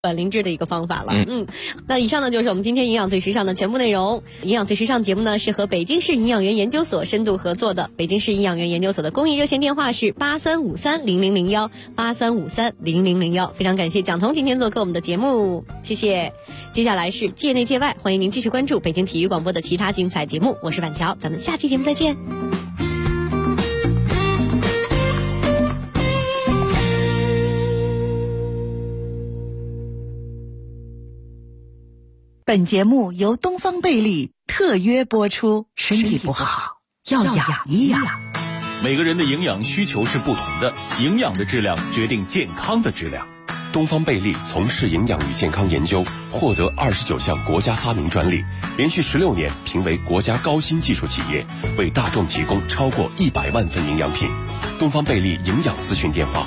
卵磷脂的一个方法了。那以上呢就是我们今天营养最时尚的全部内容。营养最时尚节目呢是和北京市营养员研究所深度合作的，北京市营养员研究所的公益热线电话是83530001，83530001。非常感谢蒋彤今天做客我们的节目，谢谢。接下来是界内界外，欢迎您继续关注北京体育广播的其他精彩节目，我是板桥，咱们下期节目再见。 本节目由东方贝利特约播出，身体不好要养一养。 每个人的营养需求是不同的，营养的质量决定健康的质量。 东方贝利从事营养与健康研究，获得29项国家发明专利，连续16年评为国家高新技术企业，为大众提供超过100万份营养品。东方贝利营养咨询电话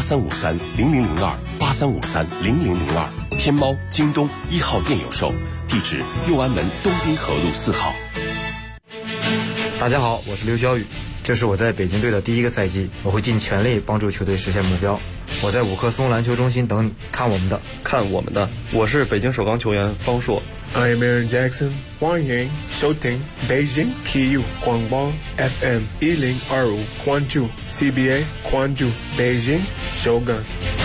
83530002，83530002，天猫、京东1号店有售，地址右安门东滨河路4号。 大家好，我是刘晓宇，这是我在北京队的第一个赛季，我会尽全力帮助球队实现目标。我在五棵松篮球中心等你，看我们的。 我是北京首钢球员方硕。 I'm Aaron Jackson， 欢迎收听北京体育广播 FM 1025，关注 CBA， 关注北京首钢。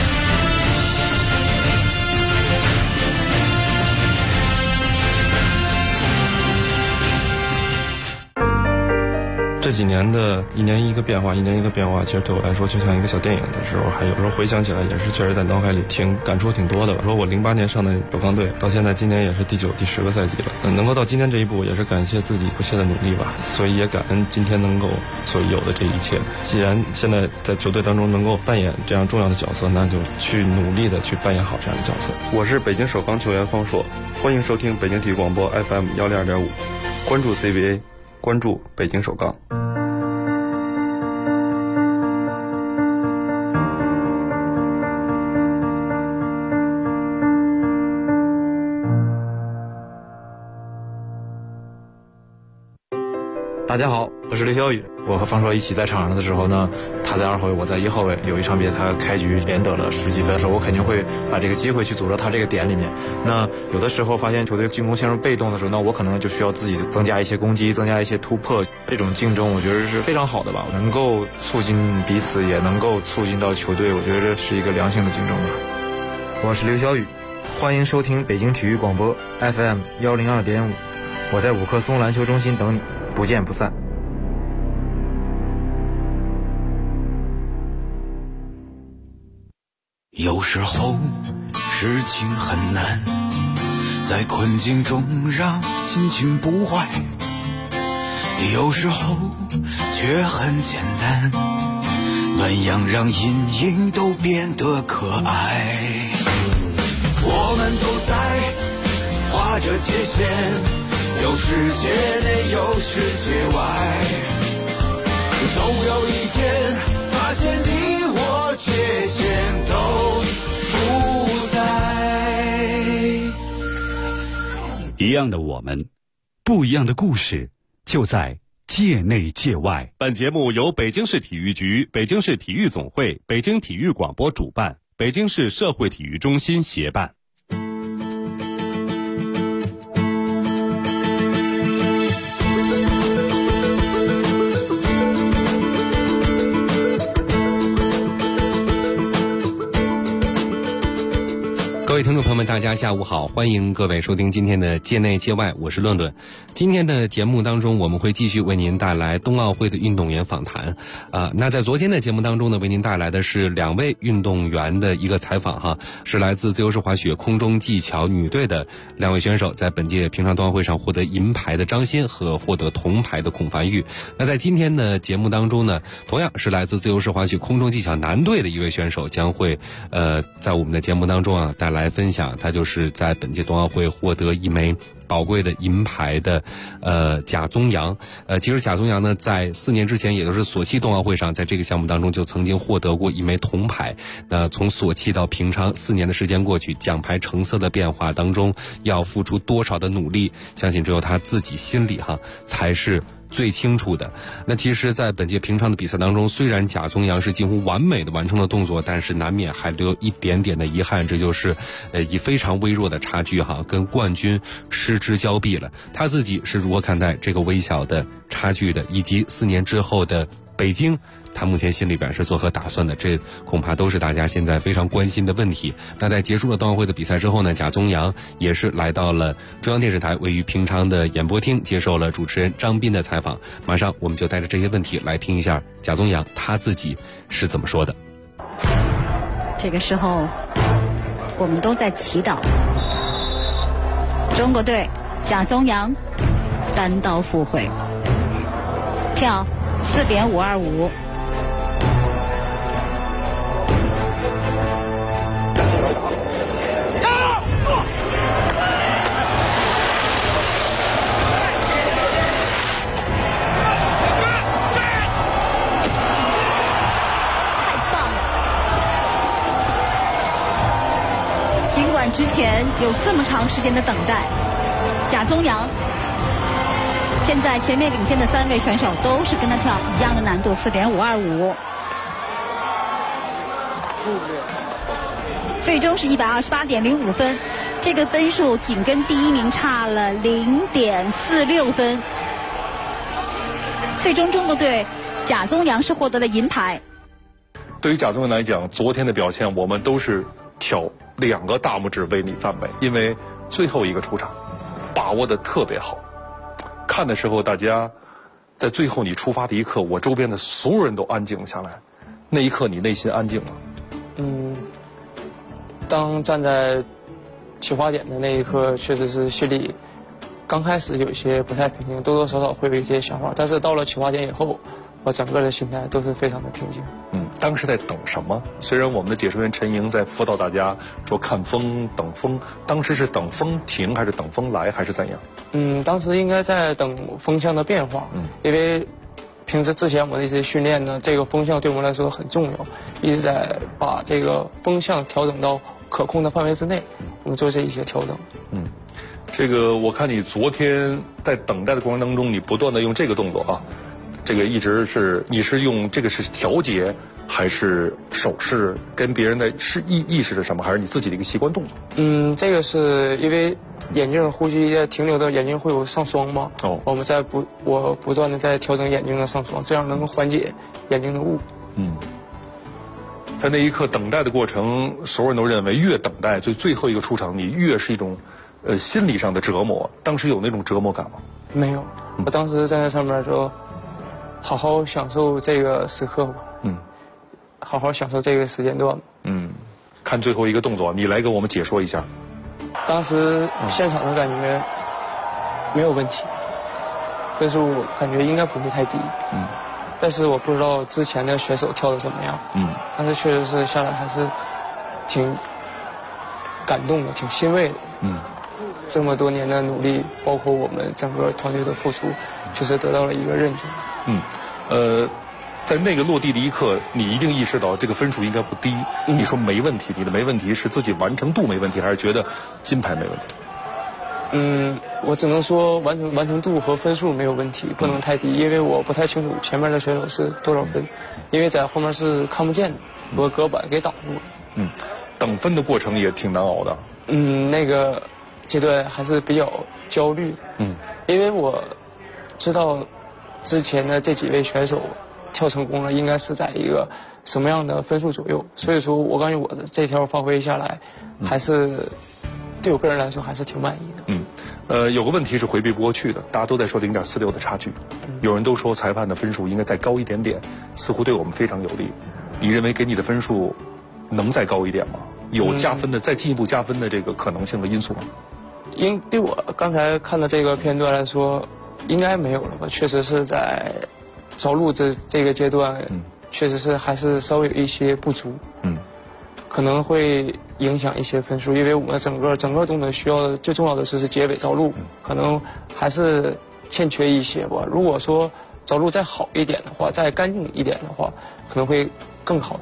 这几年的一年一个变化，其实对我来说就像一个小电影的时候，还有时候回想起来也是确实在脑海里感触挺多的吧。说我08年上的首钢队，到现在今年也是第9、第10个赛季了，能够到今天这一步，也是感谢自己不懈的努力吧。所以也感恩今天能够所有的这一切。既然现在在球队当中能够扮演这样重要的角色，那就去努力的去扮演好这样的角色。 我是北京首钢球员方硕，欢迎收听北京体育广播 FM 102.5，关注 CBA， 关注北京首钢。 大家好，我是刘晓宇。我和方硕一起在场上的时候呢，他在2号位，我在1号位。有一场比赛他开局连得了10几分的时候，我肯定会把这个机会去组织他这个点里面。那有的时候发现球队进攻陷入被动的时候，那我可能就需要自己增加一些攻击，增加一些突破。这种竞争我觉得是非常好的吧，能够促进彼此，也能够促进到球队，我觉得这是一个良性的竞争吧。我是刘晓宇，欢迎收听北京体育广播 FM 102.5，我在五棵松篮球中心等你，不见不散。 有时候事情很难，在困境中让心情不坏，有时候却很简单，暖阳让阴影都变得可爱。我们都在画着界限，有世界内有世界外，总有一天发现你我界限都不在。 一样的我们，不一样的故事，就在界内界外。本节目由北京市体育局、北京市体育总会、北京体育广播主办，北京市社会体育中心协办。 各位听众朋友们，大家下午好，欢迎各位收听今天的界内界外，我是论论。今天的节目当中，我们会继续为您带来冬奥会的运动员访谈。那在昨天的节目当中呢，为您带来的是2位运动员的一个采访哈，是来自自由式滑雪空中技巧女队的2位选手，在本届平昌冬奥会上获得银牌的张欣和获得铜牌的孔凡玉。那在今天的节目当中呢，同样是来自自由式滑雪空中技巧男队的1位选手，将会在我们的节目当中带来分享，他就是在本届冬奥会获得1枚宝贵的银牌的贾宗洋。其实贾宗洋呢，在4年之前，也就是索契冬奥会上，在这个项目当中就曾经获得过1枚铜牌。那从索契到平昌4年的时间过去，奖牌成色的变化当中，要付出多少的努力，相信只有他自己心里才是最清楚的。那其实在本届平昌的比赛当中，虽然贾宗洋是几乎完美的完成了动作，但是难免还留一点点的遗憾，这就是以非常微弱的差距跟冠军失之交臂了。他自己是如何看待这个微小的差距的，以及4年之后的北京，他目前心里边是作何打算的？这恐怕都是大家现在非常关心的问题。那在结束了冬奥会的比赛之后呢，贾宗洋也是来到了中央电视台位于平昌的演播厅，接受了主持人张斌的采访。马上我们就带着这些问题来听一下贾宗洋他自己是怎么说的。 这个时候我们都在祈祷中国队贾宗洋单刀赴会，票4.525。尽管之前有这么长时间的等待，贾宗洋现在前面领先的3位选手都是跟他跳一样的难度4.525，最终是128.05分，这个分数仅跟第1名差了0.46分。最终中国队贾宗洋是获得了银牌。 对于贾宗洋来讲，昨天的表现我们都是挑2个大拇指为你赞美，因为最后一个出场把握的特别好。看的时候，大家在最后你出发的一刻，我周边的所有人都安静了下来。那一刻，你内心安静了。 当站在起跑点的那一刻，确实是心里刚开始有些不太平静，多多少少会有一些想法，但是到了起跑点以后，我整个的心态都是非常的平静。 当时在等什么？虽然我们的解说员陈莹在辅导大家说看风、等风，当时是等风停还是等风来还是怎样？ 当时应该在等风向的变化。因为平时之前我们的一些训练呢，这个风向对我们来说很重要，一直在把这个风向调整到可控的范围之内，我们做这一些调整。 这个我看你昨天在等待的过程当中，你不断的用这个动作啊，这个一直是你是用这个是调节还是手势跟别人的是意识着什么，还是你自己的一个习惯动作？ 这个是因为眼睛呼吸停留的眼睛会有上霜嘛。我们我不断的在调整眼睛的上霜，这样能够缓解眼睛的雾。 在那一刻等待的过程，所有人都认为越等待最后一个出场，你越是一种心理上的折磨。当时有那种折磨感吗？ 没有，我当时站在上面说，好好享受这个时刻吧。好好享受这个时间段。 看最后一个动作，你来给我们解说一下。 当时现场的感觉没有问题，分数感觉应该不会太低。但是我不知道之前的选手跳的怎么样。但是确实是下来还是挺感动的，挺欣慰的。这么多年的努力，包括我们整个团队的付出，确实得到了一个认证。 在那个落地的一刻，你一定意识到这个分数应该不低。你说没问题，你的没问题是自己完成度没问题，还是觉得金牌没问题？ 我只能说完成度和分数没有问题，不能太低，因为我不太清楚前面的选手是多少分，因为在后面是看不见的，我隔板给挡住了。 等分的过程也挺难熬的。 那个阶段还是比较焦虑。因为我知道之前的这几位选手跳成功了，应该是在一个什么样的分数左右，所以说我感觉我的这条发挥下来，还是对我个人来说还是挺满意的。有个问题是回避不过去的，大家都在说0.46的差距，有人都说裁判的分数应该再高一点点，似乎对我们非常有利。你认为给你的分数能再高一点吗？有加分的，再进一步加分的这个可能性和因素吗？ 对我刚才看的这个片段来说，应该没有了吧？确实是在着陆这个阶段，确实是还是稍微有一些不足。可能会影响一些分数，因为我们整个动作需要最重要的是结尾着陆，可能还是欠缺一些吧。如果说着陆再好一点的话，再干净一点的话，可能会更好一些。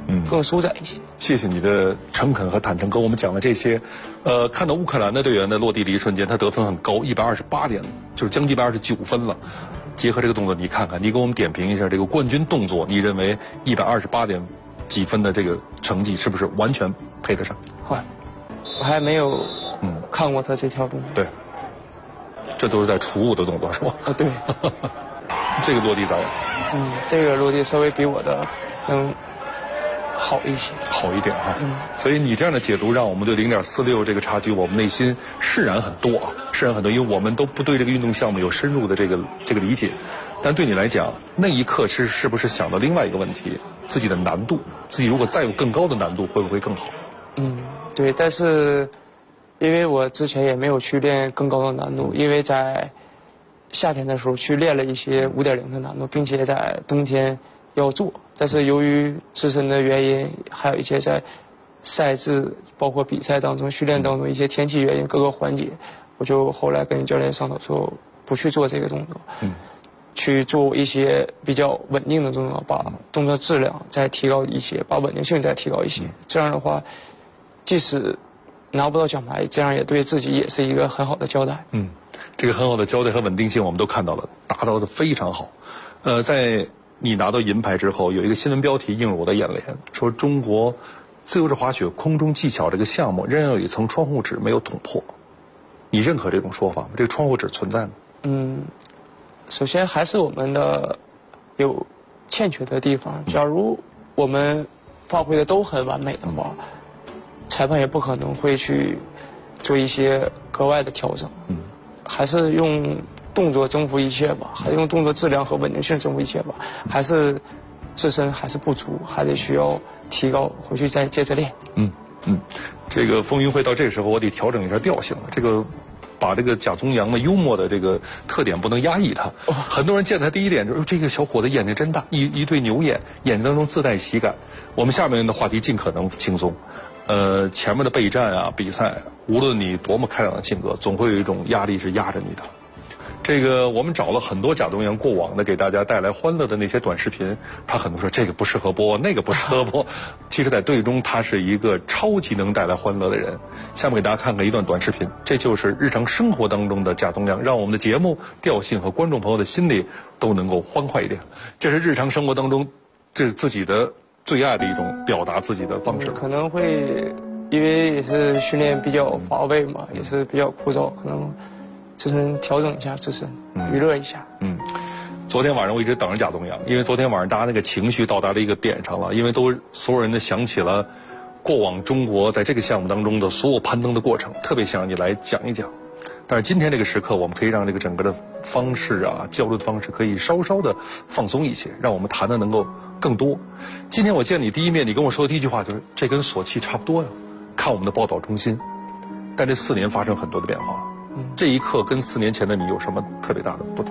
更舒展一些。 谢谢你的诚恳和坦诚，跟我们讲了这些。看到乌克兰的队员的落地的一瞬间，他得分很高，128点，就是将近129分了。结合这个动作，你看看，你给我们点评一下这个冠军动作，你认为128点几分的这个成绩是不是完全配得上？ 我还没有看过他这条动作。 对，这都是在储物的动作是吧？ 对。 这个落地咋样？ 这个落地稍微比我的能好一些， 好一点哈。所以你这样的解读，让我们对0.46这个差距，我们内心释然很多啊，释然很多，因为我们都不对这个运动项目有深入的这个理解。但对你来讲，那一刻是不是想到另外一个问题，自己的难度，自己如果再有更高的难度，会不会更好？ 对，但是因为我之前也没有去练更高的难度，因为在夏天的时候去练了一些5.0的难度，并且在冬天要做，但是由于自身的原因，还有一些在赛制包括比赛当中训练当中一些天气原因各个环节，我就后来跟教练商讨说不去做这个动作，去做一些比较稳定的动作，把动作质量再提高一些，把稳定性再提高一些，这样的话即使拿不到奖牌，这样也对自己也是一个很好的交代。 这个很好的交代和稳定性我们都看到了，达到的非常好。在你拿到银牌之后，有一个新闻标题映入我的眼帘，说中国自由式滑雪空中技巧这个项目仍然有一层窗户纸没有捅破。你认可这种说法吗？这个窗户纸存在吗？ 首先还是我们的有欠缺的地方。假如我们发挥的都很完美的话，裁判也不可能会去做一些格外的调整。还是用动作征服一切吧，还是用动作质量和稳定性征服一切吧，还是自身还是不足，还得需要提高，回去再接着练。 这个风云会到这时候，我得调整一下调性了。这个把这个贾宗洋的幽默的这个特点不能压抑他。很多人见他第一点就是这个小伙子眼睛真大，一对牛眼，眼睛当中自带喜感。我们下面的话题尽可能轻松。前面的备战啊，比赛，无论你多么开朗的性格，总会有一种压力是压着你的。这个我们找了很多贾东阳过往的给大家带来欢乐的那些短视频，他很多说这个不适合播，那个不适合播。其实在队中他是一个超级能带来欢乐的人。下面给大家看看一段短视频，这就是日常生活当中的贾东阳，让我们的节目调性和观众朋友的心里都能够欢快一点。这是日常生活当中，这是自己的最爱的一种表达自己的方式。 可能会因为也是训练比较乏味嘛，也是比较枯燥，可能自身调整一下自身，娱乐一下。 昨天晚上我一直等着贾东阳，因为昨天晚上大家那个情绪到达了一个点上了，因为所有人都想起了过往中国在这个项目当中的所有攀登的过程，特别想让你来讲一讲。但是今天这个时刻，我们可以让这个整个的方式啊，交流的方式可以稍稍的放松一些，让我们谈的能够更多。今天我见你第一面，你跟我说的第一句话就是这跟索契差不多呀，看我们的报道中心。但这4年发生很多的变化，这一刻跟4年前的你有什么特别大的不同？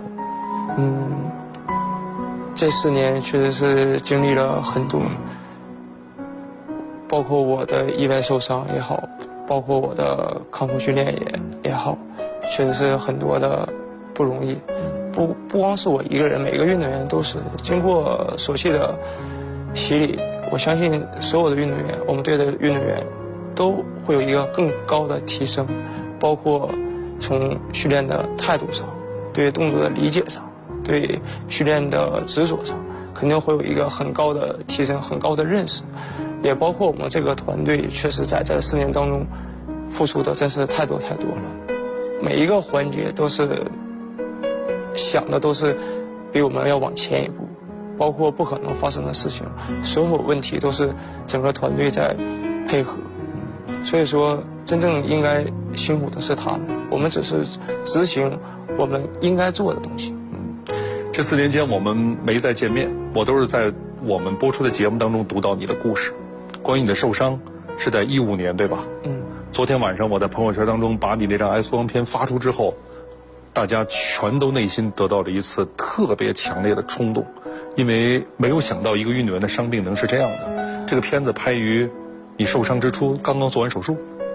这4年确实是经历了很多，包括我的意外受伤也好，包括我的康复训练也好，确实是很多的不容易。不光是我一个人，每个运动员都是经过索契的洗礼，我相信所有的运动员，我们队的运动员都会有一个更高的提升，包括从训练的态度上，对动作的理解上，对训练的执着上，肯定会有一个很高的提升，很高的认识。也包括我们这个团队确实在这4年当中付出的真是太多太多了，每一个环节都是想的都是比我们要往前一步，包括不可能发生的事情，所有问题都是整个团队在配合。所以说真正应该辛苦的是他们，我们只是执行我们应该做的东西。 这4年间我们没再见面，我都是在我们播出的节目当中读到你的故事。关于你的受伤是在15年对吧？昨天晚上我在朋友圈当中把你那张 X 光片发出之后，大家全都内心得到了一次特别强烈的冲动，因为没有想到一个运动员的伤病能是这样的。这个片子拍于你受伤之初，刚刚做完手术。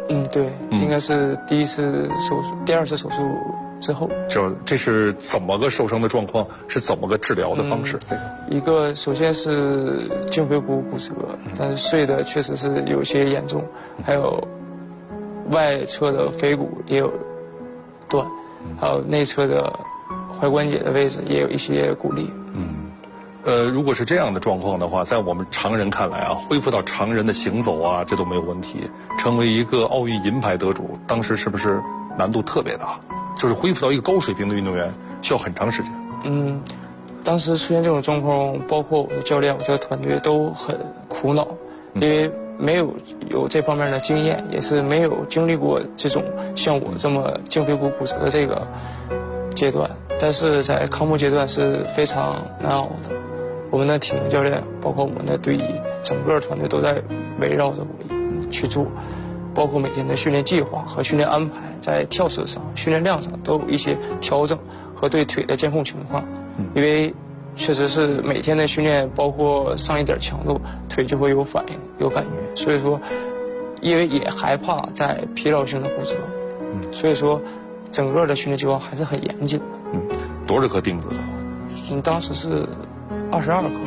对，应该是第一次手术，第二次手术之后。 这是怎么个受伤的状况？是怎么个治疗的方式？ 一个首先是胫腓骨骨折，但是碎的确实是有些严重，还有外侧的腓骨也有断，还有内侧的踝关节的位置也有一些骨裂。 如果是这样的状况的话，在我们常人看来啊，恢复到常人的行走啊，这都没有问题。成为一个奥运银牌得主，当时是不是难度特别大？就是恢复到一个高水平的运动员，需要很长时间。 当时出现这种状况，包括我的教练、我这个团队都很苦恼，因为没有这方面的经验，也是没有经历过这种像我这么胫腓骨骨折的这个阶段。但是在康复阶段是非常难熬的。我们的体能教练，包括我们的队医，整个团队都在围绕着我去做，包括每天的训练计划和训练安排，在跳式上、训练量上都有一些调整和对腿的监控情况。因为确实是每天的训练，包括上一点强度，腿就会有反应、有感觉。所以说，因为也害怕在疲劳性的骨折，所以说整个的训练计划还是很严谨的。 多少颗钉子的？ 当时是22颗吧。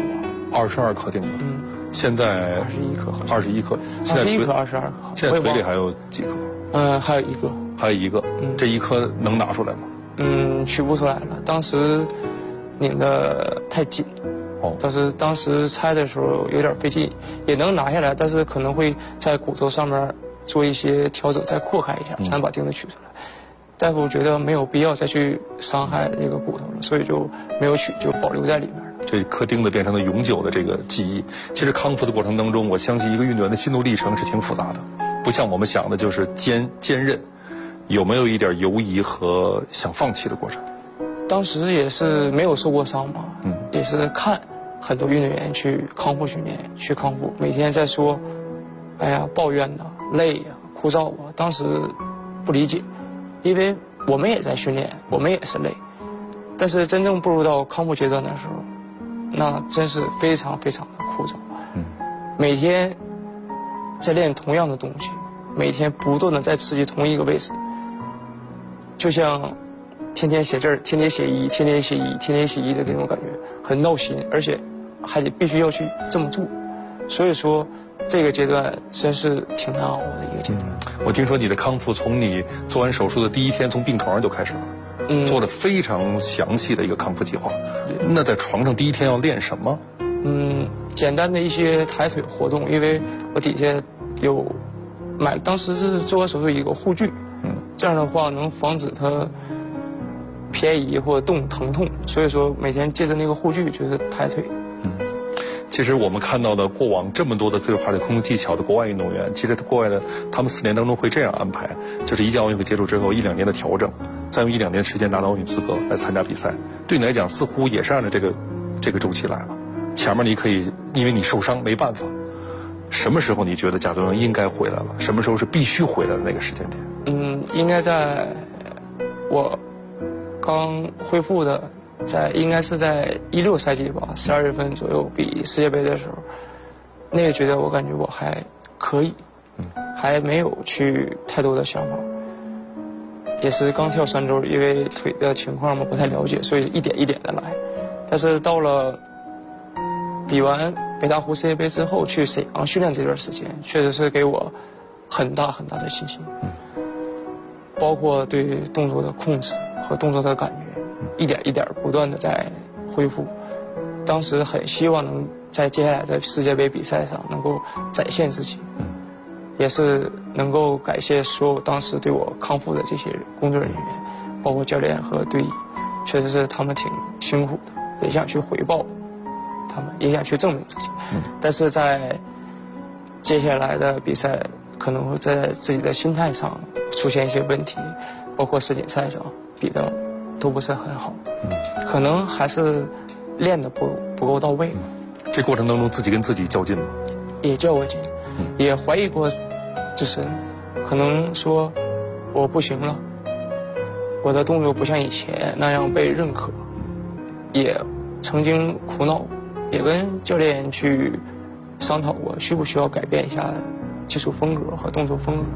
22颗钉子。现在 21颗。 21颗。现在 21颗，22颗。 现在腿里还有几颗？ 还有一个。 还有一个。这一颗能拿出来吗？ 取不出来了。当时拧得太紧。当时拆的时候有点费劲，也能拿下来，但是可能会在骨头上面做一些调整，再扩开一下，才能把钉子取出来。大夫觉得没有必要再去伤害这个骨头了，所以就没有取，就保留在里面了。 这颗钉子变成了永久的这个记忆。其实康复的过程当中，我相信一个运动员的心路历程是挺复杂的，不像我们想的就是坚韧。有没有一点犹疑和想放弃的过程？ 当时也是没有受过伤嘛，也是看很多运动员去康复训练，去康复，每天在说，哎呀抱怨呐、累呀、枯燥啊，当时不理解。因为我们也在训练，我们也是累，但是真正步入到康复阶段的时候，那真是非常非常的枯燥。每天在练同样的东西，每天不断的在刺激同一个位置，就像天天写字儿、天天写一、天天写一、天天写一的这种感觉，很闹心，而且还得必须要去这么做。所以说这个阶段真是挺难熬的一个阶段。 我听说你的康复从你做完手术的第一天从病床上就开始了，做了非常详细的一个康复计划。那在床上第一天要练什么？ 简单的一些抬腿活动，因为我底下有当时是做完手术一个护具，这样的话能防止它偏移或者疼痛，所以说每天借着那个护具就是抬腿。 其实我们看到的过往这么多的自由划水空中技巧的国外运动员，其实国外的他们4年当中会这样安排，就是一届奥运会结束之后1-2年的调整，再用1-2年的时间拿到奥运资格来参加比赛。对你来讲似乎也是按照这个周期来了。前面你可以因为你受伤没办法，什么时候你觉得贾宗洋应该回来了？什么时候是必须回来的那个时间点？ 应该在我刚恢复的。应该是在16赛季吧，12月份左右比世界杯的时候，那个觉得我感觉我还可以，还没有去太多的想法，也是刚跳3周，因为腿的情况嘛不太了解，所以一点一点的来。但是到了比完北大湖世界杯之后去沈阳训练这段时间，确实是给我很大很大的信心，包括对动作的控制和动作的感觉。一点一点不断的在恢复，当时很希望能在接下来的世界杯比赛上能够展现自己，也是能够感谢所有当时对我康复的这些工作人员，包括教练和队医，确实是他们挺辛苦的，也想去回报他们，也想去证明自己，但是在接下来的比赛可能会在自己的心态上出现一些问题，包括世锦赛上比的都不是很好，可能还是练的不够到位。 这过程当中自己跟自己较劲吗？ 也较过劲，也怀疑过自身，可能说我不行了，我的动作不像以前那样被认可，也曾经苦恼，也跟教练去商讨过需不需要改变一下技术风格和动作风格，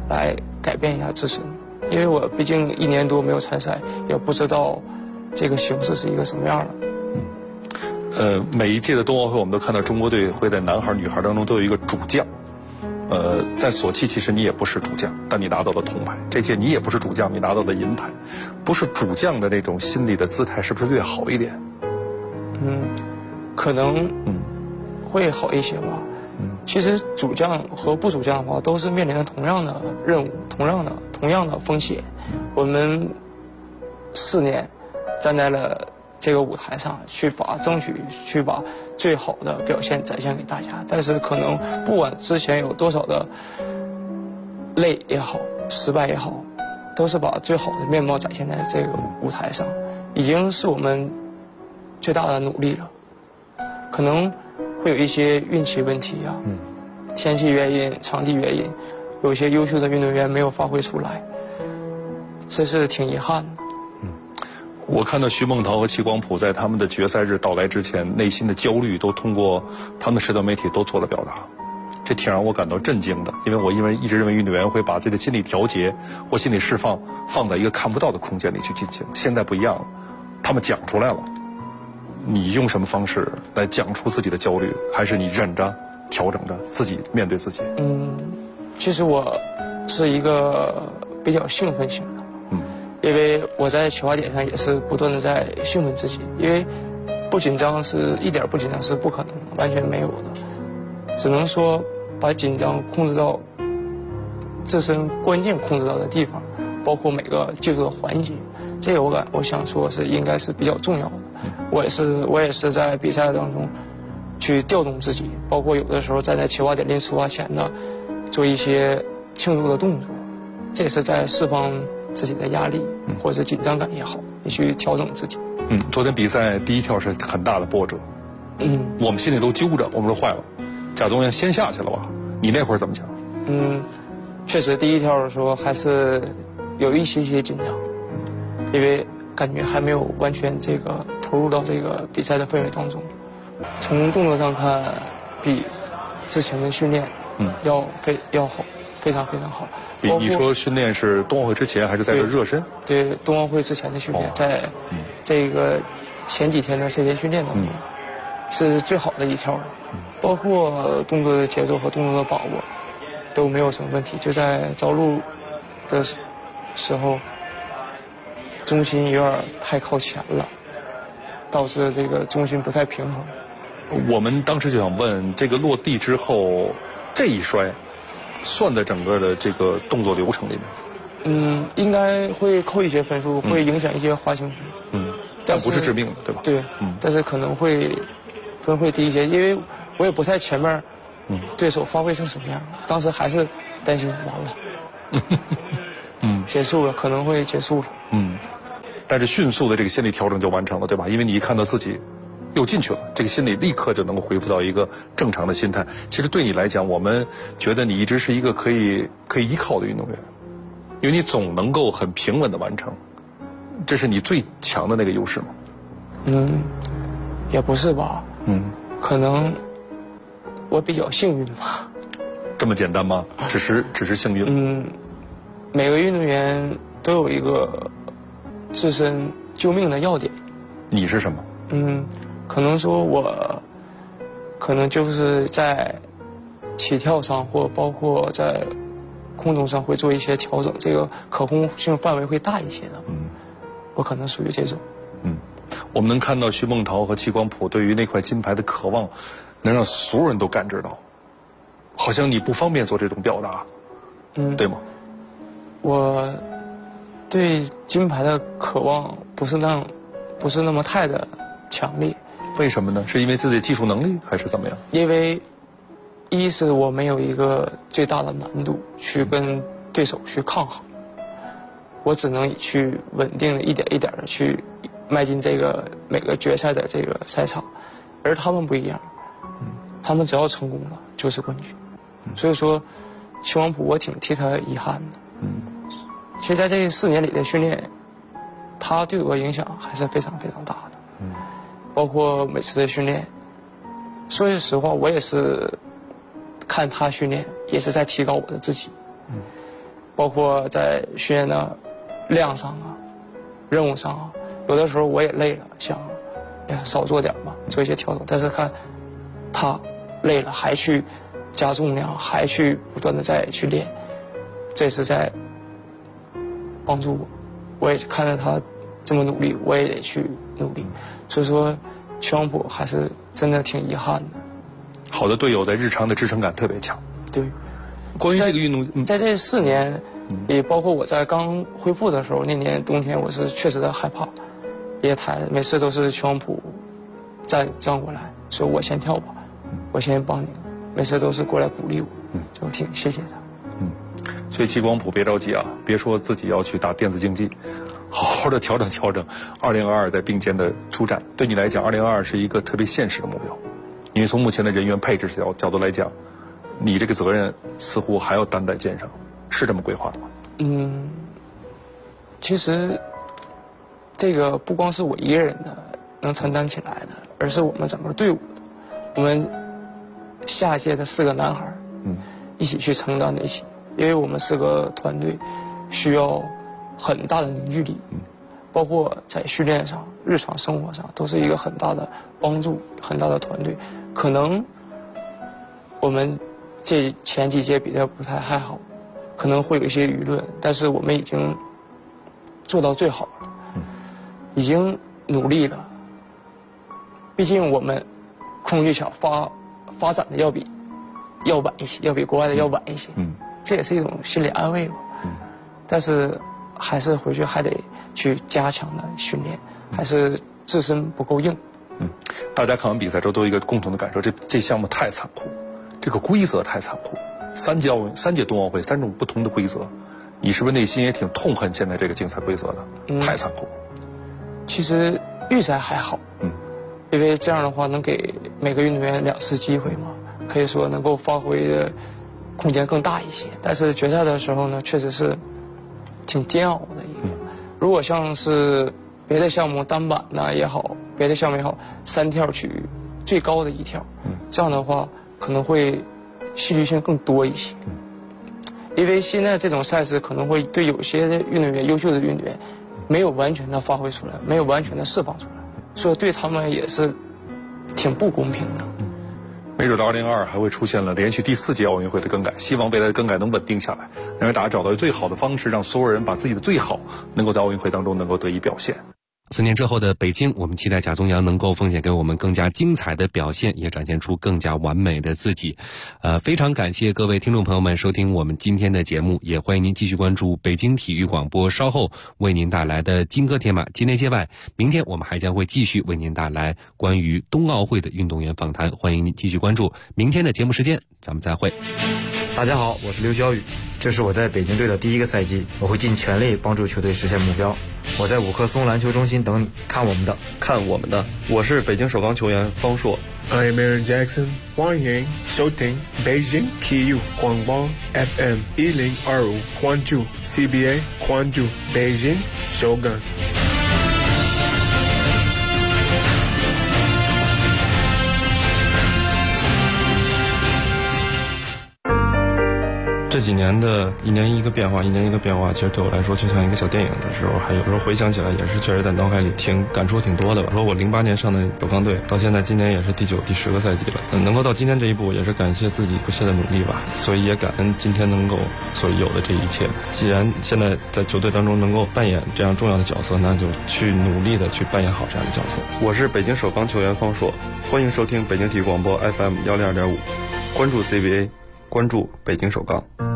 来改变一下自身，因为我毕竟1年多没有参赛，也不知道这个形势是一个什么样的。 每一届的冬奥会，我们都看到中国队会在男孩、女孩当中都有一个主将。在索契其实你也不是主将，但你拿到了铜牌。这届你也不是主将，你拿到了银牌。不是主将的那种心理的姿态，是不是略好一点？ 可能会好一些吧。其实主将和不主将的话，都是面临着同样的任务，同样的风险。我们4年站在了这个舞台上，争取去把最好的表现展现给大家。但是可能不管之前有多少的累也好，失败也好，都是把最好的面貌展现在这个舞台上，已经是我们最大的努力了。可能会有一些运气问题啊，天气原因、场地原因，有一些优秀的运动员没有发挥出来，这是挺遗憾的。 我看到徐梦桃和戚光普在他们的决赛日到来之前，内心的焦虑都通过他们的社交媒体都做了表达，这挺让我感到震惊的。因为一直认为运动员会把自己的心理调节或心理释放放在一个看不到的空间里去进行，现在不一样了，他们讲出来了。你用什么方式来讲出自己的焦虑？还是你忍着调整着自己面对自己？ 其实我是一个比较兴奋型的。因为我在起跑点上也是不断的在兴奋自己，因为不紧张是一点不紧张是不可能的，完全没有的，只能说把紧张控制到自身关键控制到的地方，包括每个技术的环节，这个我想说是应该是比较重要的。我也是在比赛当中去调动自己，包括有的时候站在起跑点临出发前呢，做一些庆祝的动作，这也是在释放自己的压力或者是紧张感也好，你去调整自己。 昨天比赛第一跳是很大的波折，我们心里都揪着，我们说坏了，贾宗元先下去了吧？你那会儿怎么想？ 确实第一跳的时候还是有一些紧张，因为感觉还没有完全这个投入到这个比赛的氛围当中。从动作上看，比之前的训练要好，非常非常好。 你说训练是冬奥会之前还是在这热身？ 对，冬奥会之前的训练，在这个前几天的这些训练当中，是最好的一跳了。包括动作的节奏和动作的把握都没有什么问题。就在着陆的时候，重心有点太靠前了，导致这个重心不太平衡。 我们当时就想问，这个落地之后这一摔，算在整个的这个动作流程里面？ 应该会扣一些分数，会影响一些滑行区。 但不是致命的，对吧？ 对，但是可能会分会低一些，因为我也不在前面，对手发挥成什么样，当时还是担心完了，结束了，可能会结束了。 但是迅速的这个心理调整就完成了，对吧？因为你一看到自己又进去了，这个心理立刻就能够恢复到一个正常的心态。其实对你来讲，我们觉得你一直是一个可以依靠的运动员，因为你总能够很平稳的完成，这是你最强的那个优势吗？ 也不是吧。可能我比较幸运吧。 这么简单吗？只是幸运？ 每个运动员都有一个自身救命的要点。 你是什么？ 可能说我可能就是在起跳上或包括在空中上会做一些调整，这个可控性范围会大一些的。我可能属于这种。 我们能看到徐梦桃和戚光普对于那块金牌的渴望，能让所有人都感知到。好像你不方便做这种表达，对吗？ 我对金牌的渴望不是那么太的强烈。 为什么呢？是因为自己的技术能力还是怎么样？ 因为一是我没有一个最大的难度去跟对手去抗衡，我只能去稳定的一点一点的去迈进这个每个决赛的这个赛场，而他们不一样，他们只要成功了就是冠军。所以说戚光普我挺替他遗憾的。其实在这4年里的训练，他对我影响还是非常非常大的。包括每次的训练，说句实话，我也是看他训练，也是在提高我的自己。 包括在训练的量上啊、任务上啊，有的时候我也累了，想少做点吧，做一些调整。但是看他累了还去加重量，还去不断的再去练，这是在帮助我。我也看着他这么努力，我也得去努力。所以说，全黄埔还是真的挺遗憾的。 好的队友在日常的支撑感特别强。 对。 关于这个运动， 在这4年，也包括我在刚恢复的时候，那年冬天我是确实的害怕，也每次都是全黄埔站过来，说我先跳吧，我先帮你，每次都是过来鼓励我，就挺谢谢他。 所以齐光谱别着急啊，别说自己要去打电子竞技，好好的调整调整。2022在并肩的出战，对你来讲，2022是一个特别现实的目标，因为从目前的人员配置角度来讲，你这个责任似乎还要担在肩上，是这么规划的吗？ 其实这个不光是我一个人的能承担起来的，而是我们整个队伍的，我们下届的4个男孩，一起去承担得起，因为我们是个团队，需要很大的凝聚力，包括在训练上、日常生活上都是一个很大的帮助，很大的团队。可能我们这前几届比的不太还好，可能会有一些舆论，但是我们已经做到最好了，已经努力了。毕竟我们空技巧发展的要晚一些，要比国外的要晚一些，这也是一种心理安慰吧。但是还是回去还得去加强的训练，还是自身不够硬。 大家看完比赛之后都有一个共同的感受，这项目太残酷，这个规则太残酷。3届冬奥会3种不同的规则，你是不是内心也挺痛恨现在这个竞赛规则的？太残酷。 其实预赛还好，因为这样的话能给每个运动员2次机会嘛，可以说能够发挥的空间更大一些。但是决赛的时候呢，确实是挺煎熬的一个。如果像是别的项目单板呢也好，别的项目也好，3跳取最高的1跳，这样的话可能会戏剧性更多一些。因为现在这种赛事可能会对有些运动员，优秀的运动员没有完全的发挥出来，没有完全的释放出来，所以对他们也是挺不公平的。 没准到2022还会出现了连续第4届奥运会的更改，希望未来的更改能稳定下来，让大家找到最好的方式，让所有人把自己的最好能够在奥运会当中能够得以表现。 4年之后的北京，我们期待贾宗洋能够奉献给我们更加精彩的表现，也展现出更加完美的自己。非常感谢各位听众朋友们收听我们今天的节目，也欢迎您继续关注北京体育广播稍后为您带来的金戈铁马界内界外。明天我们还将会继续为您带来关于冬奥会的运动员访谈，欢迎您继续关注明天的节目时间，咱们再会。 大家好，我是刘晓宇，这是我在北京队的第1个赛季，我会尽全力帮助球队实现目标。我在5棵松篮球中心等你，看我们的。 我是北京首钢球员方硕。 I am Aaron Jackson， 欢迎收听北京体育广播 FM 1025，关注 CBA， 关注北京首钢。 这几年的一年一个变化，其实对我来说就像一个小电影的时候，还有时候回想起来也是确实在脑海里感触挺多的吧。说我08年上的首钢队，到现在今年也是第9、第10个赛季了，能够到今天这一步，也是感谢自己不懈的努力吧。所以也感恩今天能够所有的这一切。既然现在在球队当中能够扮演这样重要的角色，那就去努力的去扮演好这样的角色。 我是北京首钢球员方硕，欢迎收听北京体育广播 FM 102.5，关注 CBA， 关注北京首钢。